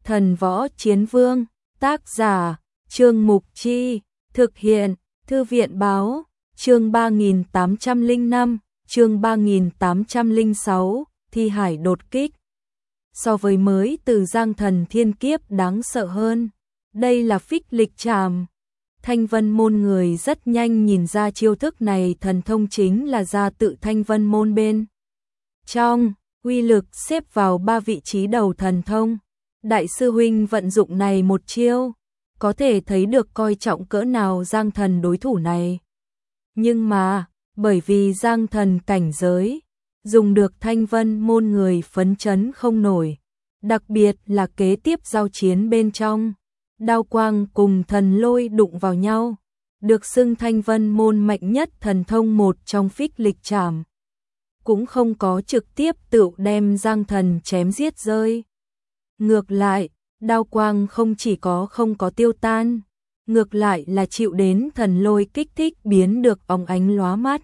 Thần Võ Chiến Vương, tác giả, Trương Mục Chi, thực hiện, Thư viện Báo, chương 3805, chương 3806, Thi Hải đột kích. So với mới từ Giang Thần Thiên Kiếp đáng sợ hơn, đây là phích lịch trảm. Thanh Vân môn người rất nhanh nhìn ra chiêu thức này thần thông chính là ra tự Thanh Vân môn bên trong, uy lực xếp vào 3 vị trí đầu thần thông. Đại sư huynh vận dụng này một chiêu, có thể thấy được coi trọng cỡ nào Giang Thần đối thủ này. Nhưng mà, bởi vì Giang Thần cảnh giới, dùng được Thanh Vân môn người phấn chấn không nổi, đặc biệt là kế tiếp giao chiến bên trong. Đao quang cùng thần lôi đụng vào nhau, được xưng Thanh Vân môn mạnh nhất thần thông một trong phích lịch trảm. Cũng không có trực tiếp tự đem Giang Thần chém giết rơi. Ngược lại, đao quang không chỉ không có tiêu tan, ngược lại là chịu đến thần lôi kích thích biến được óng ánh lóa mắt.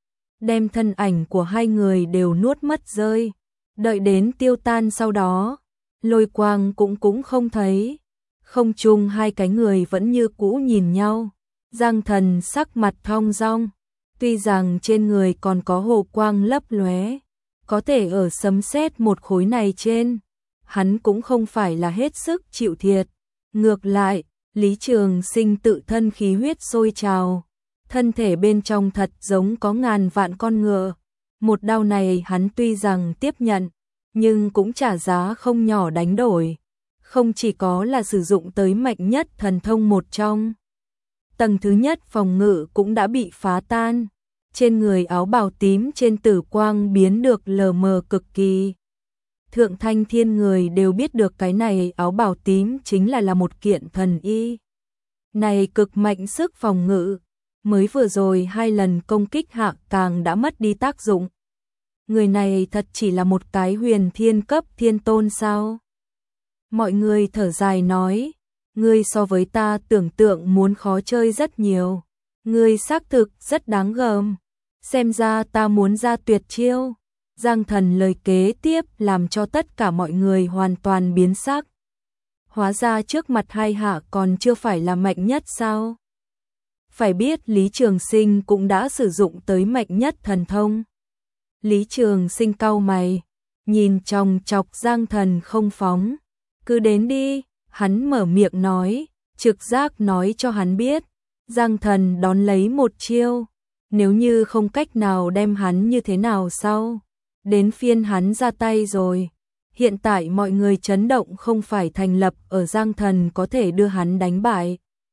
Đem thân ảnh của hai người đều nuốt mất rơi, đợi đến tiêu tan sau đó, lôi quang cũng không thấy. Không chung hai cái người vẫn như cũ nhìn nhau, Giang Thần sắc mặt thong dong, tuy rằng trên người còn có hồ quang lấp lóe, có thể ở sấm sét một khối này trên, hắn cũng không phải là hết sức chịu thiệt. Ngược lại, Lý Trường Sinh tự thân khí huyết sôi trào, thân thể bên trong thật giống có ngàn vạn con ngựa. Một đao này hắn tuy rằng tiếp nhận, nhưng cũng trả giá không nhỏ đánh đổi. Không chỉ có là sử dụng tới mạnh nhất thần thông một trong. Tầng thứ nhất phòng ngự cũng đã bị phá tan. Trên người áo bào tím trên tử quang biến được lờ mờ cực kỳ. Thượng Thanh Thiên người đều biết được cái này áo bào tím chính là một kiện thần y. Này cực mạnh sức phòng ngự, mới vừa rồi 2 lần công kích hạ càng đã mất đi tác dụng. Người này thật chỉ là một cái huyền thiên cấp thiên tôn sao? Mọi người thở dài nói, ngươi so với ta tưởng tượng muốn khó chơi rất nhiều. Ngươi xác thực rất đáng gờm. Xem ra ta muốn ra tuyệt chiêu. Giang Thần lời kế tiếp làm cho tất cả mọi người hoàn toàn biến sắc. Hóa ra trước mặt hai hạ còn chưa phải là mạnh nhất sao? Phải biết Lý Trường Sinh cũng đã sử dụng tới mạnh nhất thần thông. Lý Trường Sinh cau mày, nhìn chòng chọc Giang Thần không phóng. Cứ đến đi, hắn mở miệng nói, trực giác nói cho hắn biết, Giang Thần đón lấy một chiêu, nếu như không cách nào đem hắn như thế nào sau, đến phiên hắn ra tay rồi. Hiện tại mọi người chấn động không phải thành lập ở Giang Thần có thể đưa hắn đánh bại,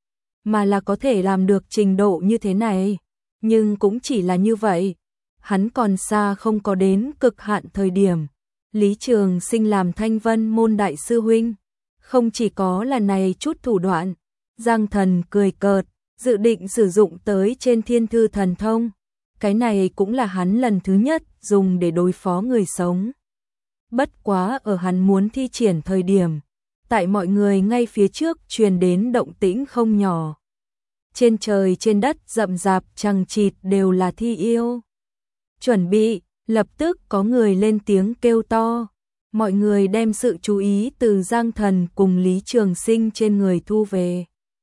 mà là có thể làm được trình độ như thế này, nhưng cũng chỉ là như vậy, hắn còn xa không có đến cực hạn thời điểm. Lý Trường Sinh làm Thanh Vân môn đại sư huynh, không chỉ có là này chút thủ đoạn. Giang Thần cười cợt, dự định sử dụng tới trên Thiên Thư thần thông. Cái này cũng là hắn lần thứ nhất dùng để đối phó người sống. Bất quá ở hắn muốn thi triển thời điểm, tại mọi người ngay phía trước truyền đến động tĩnh không nhỏ. Trên trời trên đất rậm rạp chằng chịt đều là thi yêu. Chuẩn bị. Lập tức có người lên tiếng kêu to, mọi người đem sự chú ý từ Giang Thần cùng Lý Trường Sinh trên người thu về.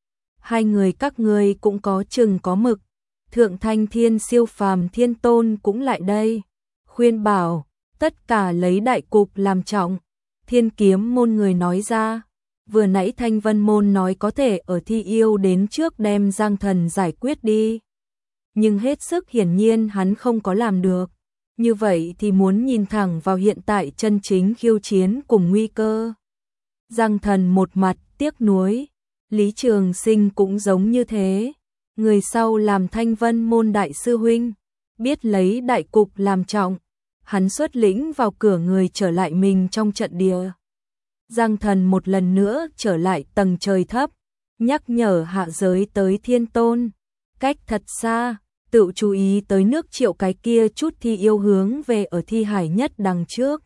Hai người các ngươi cũng có chừng có mực. Thượng Thanh Thiên siêu phàm thiên tôn cũng lại đây, khuyên bảo, tất cả lấy đại cục làm trọng. Thiên Kiếm môn người nói ra, vừa nãy Thanh Vân môn nói có thể ở thi yêu đến trước đem Giang Thần giải quyết đi. Nhưng hết sức hiển nhiên hắn không có làm được. Như vậy thì muốn nhìn thẳng vào hiện tại chân chính khiêu chiến cùng nguy cơ. Giang Thần một mặt tiếc nuối, Lý Trường Sinh cũng giống như thế. Người sau làm Thanh Vân môn đại sư huynh, biết lấy đại cục làm trọng, hắn xuất lĩnh vào cửa người trở lại mình trong trận địa. Giang Thần một lần nữa trở lại tầng trời thấp, nhắc nhở hạ giới tới thiên tôn, cách thật xa. Tự chú ý tới nước Triệu cái kia chút thi yêu hướng về ở thi hải nhất đằng trước.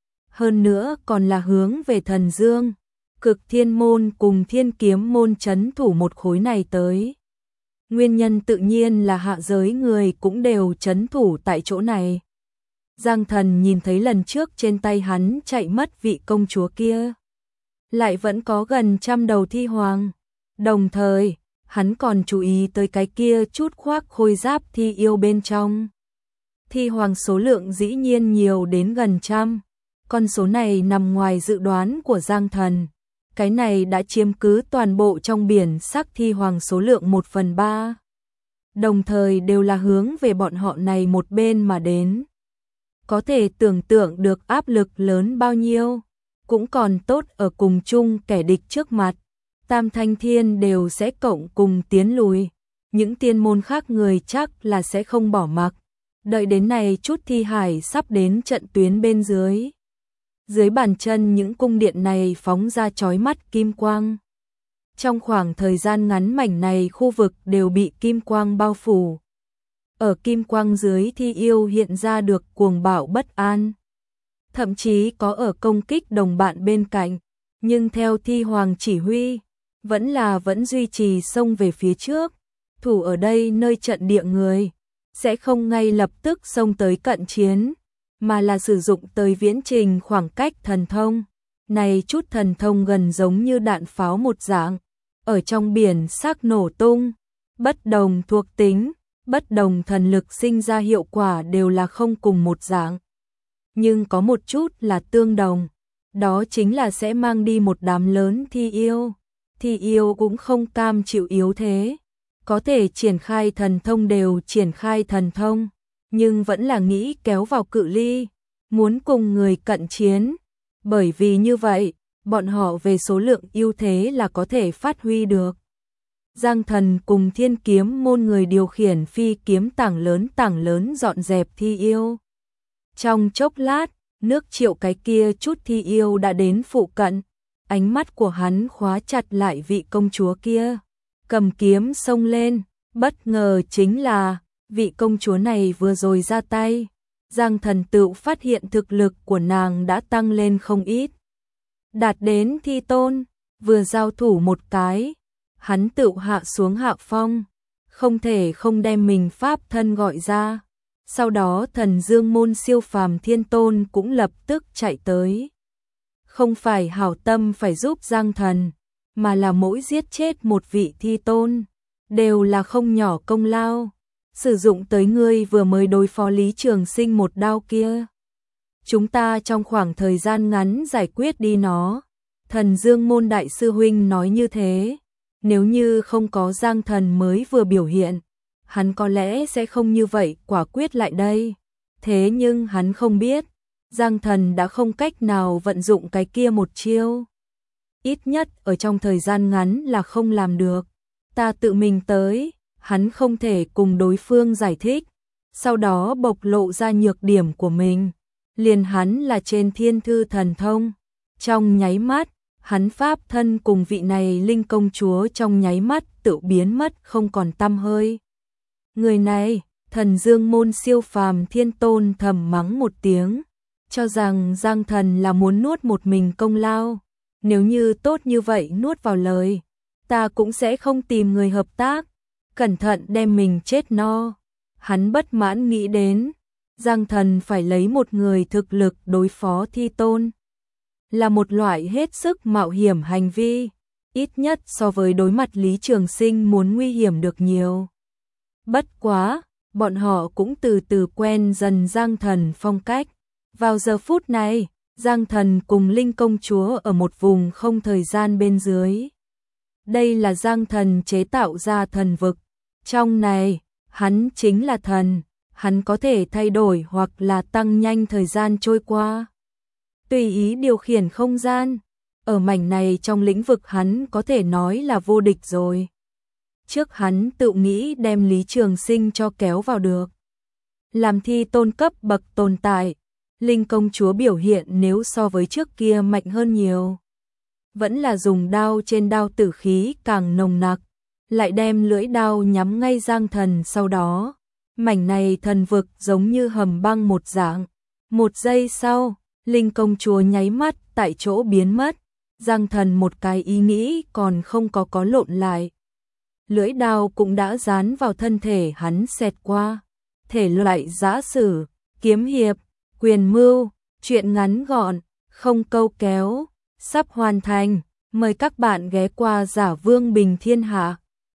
Hơn nữa còn là hướng về Thần Dương, Cực Thiên môn cùng Thiên Kiếm môn trấn thủ một khối này tới. Nguyên nhân tự nhiên là hạ giới người cũng đều trấn thủ tại chỗ này. Giang Thần nhìn thấy lần trước trên tay hắn chạy mất vị công chúa kia. lại vẫn có gần 100 đầu thi hoàng. Đồng thời, hắn còn chú ý tới cái kia chút khoác khôi giáp thi yêu bên trong. Thi hoàng số lượng dĩ nhiên nhiều đến gần 100. Con số này nằm ngoài dự đoán của Giang Thần. Cái này đã chiếm cứ toàn bộ trong biển sắc thi hoàng số lượng 1/3. Đồng thời đều là hướng về bọn họ này một bên mà đến. Có thể tưởng tượng được áp lực lớn bao nhiêu. Cũng còn tốt ở cùng chung kẻ địch trước mặt. Tam Thanh Thiên đều sẽ cộng cùng tiến lùi. Những tiên môn khác người chắc là sẽ không bỏ mặc. Đợi đến này chút thi hải sắp đến trận tuyến bên dưới. Dưới bàn chân những cung điện này phóng ra chói mắt kim quang. Trong khoảng thời gian ngắn mảnh này khu vực đều bị kim quang bao phủ. Ở kim quang dưới thi yêu hiện ra được cuồng bạo bất an. Thậm chí có ở công kích đồng bạn bên cạnh. Nhưng theo thi hoàng chỉ huy, vẫn duy trì xông về phía trước. Thủ ở đây nơi trận địa người, sẽ không ngay lập tức xông tới cận chiến, mà là sử dụng tới viễn trình khoảng cách thần thông. Này chút thần thông gần giống như đạn pháo một dạng, ở trong biển sắc nổ tung, bất đồng thuộc tính, bất đồng thần lực sinh ra hiệu quả đều là không cùng một dạng. Nhưng có một chút là tương đồng, đó chính là sẽ mang đi một đám lớn thi yêu. Thi yêu cũng không cam chịu yếu thế, có thể triển khai thần thông đều triển khai thần thông, nhưng vẫn là nghĩ kéo vào cự ly, muốn cùng người cận chiến. Bởi vì như vậy, bọn họ về số lượng ưu thế là có thể phát huy được. Giang Thần cùng Thiên Kiếm môn người điều khiển phi kiếm tảng lớn dọn dẹp thi yêu. Trong chốc lát, nước Triệu cái kia chút thi yêu đã đến phụ cận, ánh mắt của hắn khóa chặt lại vị công chúa kia, cầm kiếm xông lên, bất ngờ chính là vị công chúa này vừa rồi ra tay, Giang Thần tự phát hiện thực lực của nàng đã tăng lên không ít. Đạt đến thi tôn, vừa giao thủ một cái, hắn tự hạ xuống hạ phong, không thể không đem mình pháp thân gọi ra. Sau đó Thần Dương môn siêu phàm thiên tôn cũng lập tức chạy tới. Không phải hảo tâm phải giúp Giang Thần, mà là mỗi giết chết một vị thi tôn, đều là không nhỏ công lao. Sử dụng tới ngươi vừa mới đối phó Lý Trường Sinh một đao kia. Chúng ta trong khoảng thời gian ngắn giải quyết đi nó. Thần Dương môn đại sư huynh nói như thế. Nếu như không có Giang Thần mới vừa biểu hiện, hắn có lẽ sẽ không như vậy quả quyết lại đây. Thế nhưng hắn không biết, Giang Thần đã không cách nào vận dụng cái kia một chiêu. Ít nhất ở trong thời gian ngắn là không làm được. Ta tự mình tới, hắn không thể cùng đối phương giải thích, sau đó bộc lộ ra nhược điểm của mình. Liền hắn là trên thiên thư thần thông. Trong nháy mắt, hắn pháp thân cùng vị này linh công chúa trong nháy mắt tự biến mất không còn tăm hơi. Người này, Thần Dương môn siêu phàm thiên tôn thầm mắng một tiếng, cho rằng Giang Thần là muốn nuốt một mình công lao. Nếu như tốt như vậy nuốt vào lời, ta cũng sẽ không tìm người hợp tác, cẩn thận đem mình chết no. Hắn bất mãn nghĩ đến, Giang Thần phải lấy một người thực lực đối phó thi tôn, là một loại hết sức mạo hiểm hành vi, ít nhất so với đối mặt Lý Trường Sinh muốn nguy hiểm được nhiều. Bất quá, bọn họ cũng từ từ quen dần Giang Thần phong cách. Vào giờ phút này, Giang Thần cùng Linh công chúa ở một vùng không thời gian bên dưới. Đây là Giang Thần chế tạo ra thần vực. Trong này, hắn chính là thần, hắn có thể thay đổi hoặc là tăng nhanh thời gian trôi qua. Tùy ý điều khiển không gian, ở mảnh này trong lĩnh vực hắn có thể nói là vô địch rồi. Trước hắn tự nghĩ đem Lý Trường Sinh cho kéo vào được. Làm thi tôn cấp bậc tồn tại, Linh công chúa biểu hiện nếu so với trước kia mạnh hơn nhiều. Vẫn là dùng đao trên đao tử khí càng nồng nặc, lại đem lưỡi đao nhắm ngay Giang Thần sau đó. Mảnh này thần vực giống như hầm băng một dạng. Một giây sau, Linh công chúa nháy mắt tại chỗ biến mất. Giang Thần một cái ý nghĩ còn không có lộn lại. Lưỡi đao cũng đã dán vào thân thể hắn xẹt qua. Thể loại giã sử, kiếm hiệp, quyền mưu, chuyện ngắn gọn, không câu kéo, sắp hoàn thành. Mời các bạn ghé qua Giả Vương Bình Thiên Hạ.